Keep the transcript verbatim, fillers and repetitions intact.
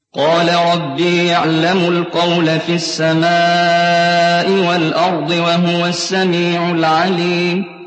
قَالَ رَبِّي يَعْلَمُ الْقَوْلَ فِي السَّمَاءِ وَالْأَرْضِ ۖ وَهُوَ السَّمِيعُ الْعَلِيمُ